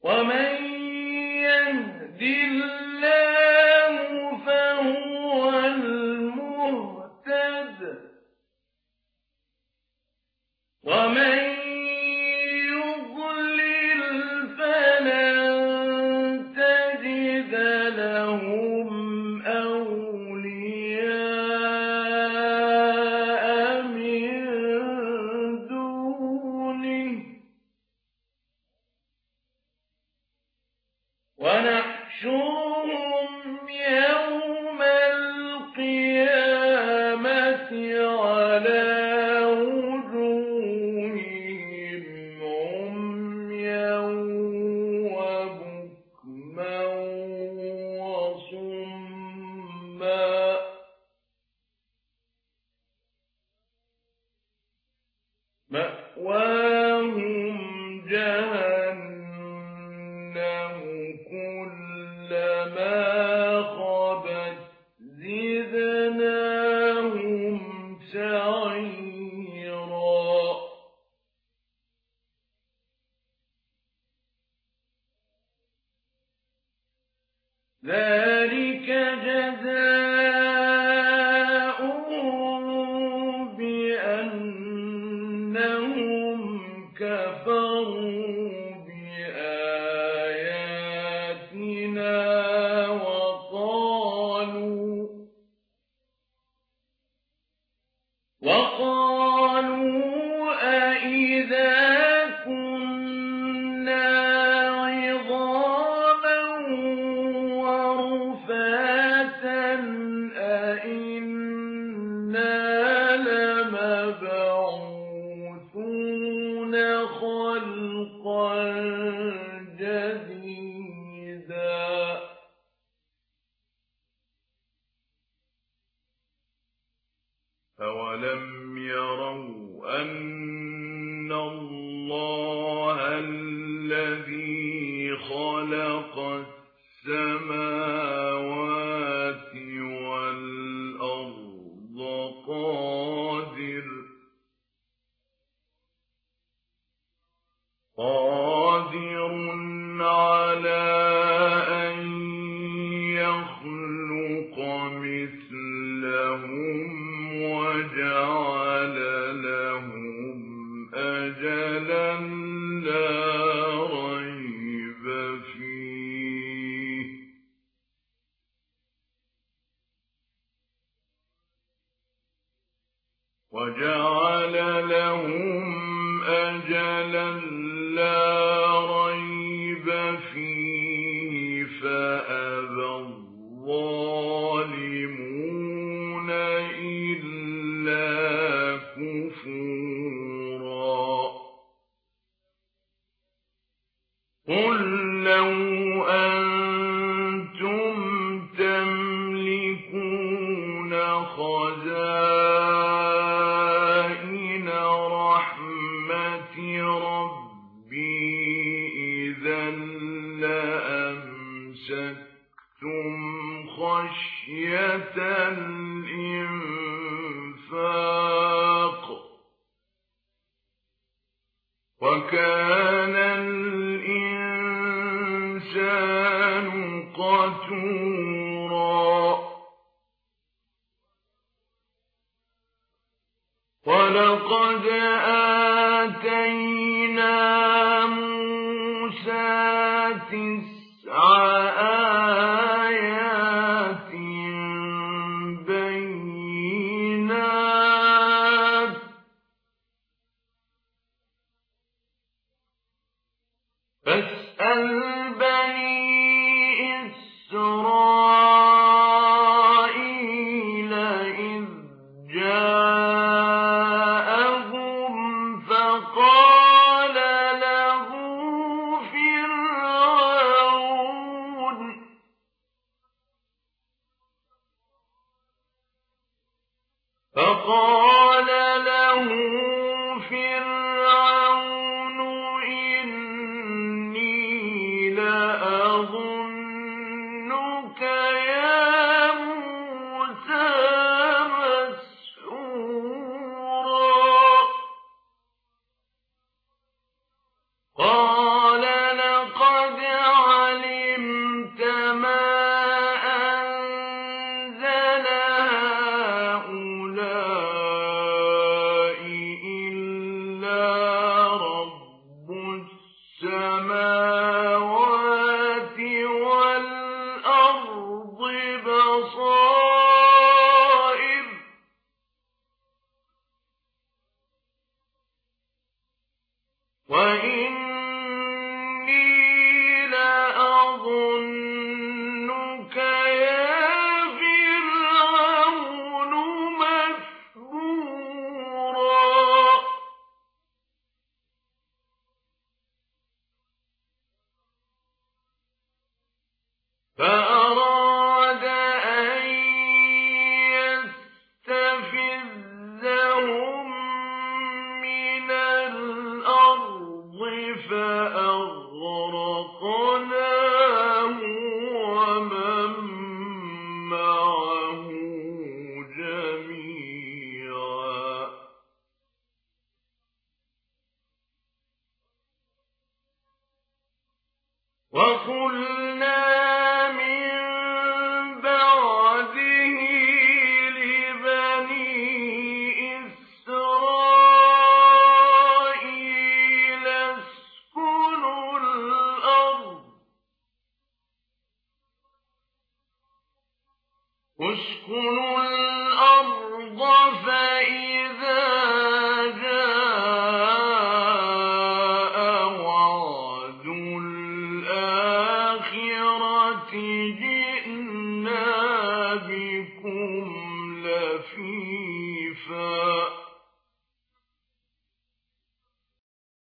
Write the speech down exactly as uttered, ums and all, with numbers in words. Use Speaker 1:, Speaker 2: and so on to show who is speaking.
Speaker 1: ومن يهد الله فهو المهتد ومن يضلل فلن تجد لهم أولياء من دونه ونحشرهم يوم القيامة على وجوههم عميا وبكما وصما مأواهم جهنم كلما خبت زدناهم سعيرا ذلك جزاؤهم بأنهم كفروا بآياتنا وقالوا وقالوا أإذا كنا عظاما ورفاتا أإنا لمبعوثون خلقا جديدا أولم يروا أن الله الذي خلق السماوات والأرض قادر قادر على أن يخلق مثلهم وجعل لهم أجلا لا ريب فيه وجعل لهم أجلا لا ريب فيه فأبى الظالمون إلا كفورا قل لو أنتم تملكون خزائن رحمة ربي إذا لأمسكتم خشية الإنفاق وكان الإنسان قتورا ولقد آتينا موسى تسع آيات بينات فاسأل بني إسرائيل إذ جاءهم فقال له فرعون فقال له فرعون إني لأظنك يا موسى مسحورا قال لقد فأراد أن يستفزهم من الأرض فأغرقناه ومن معه جميعا وقلنا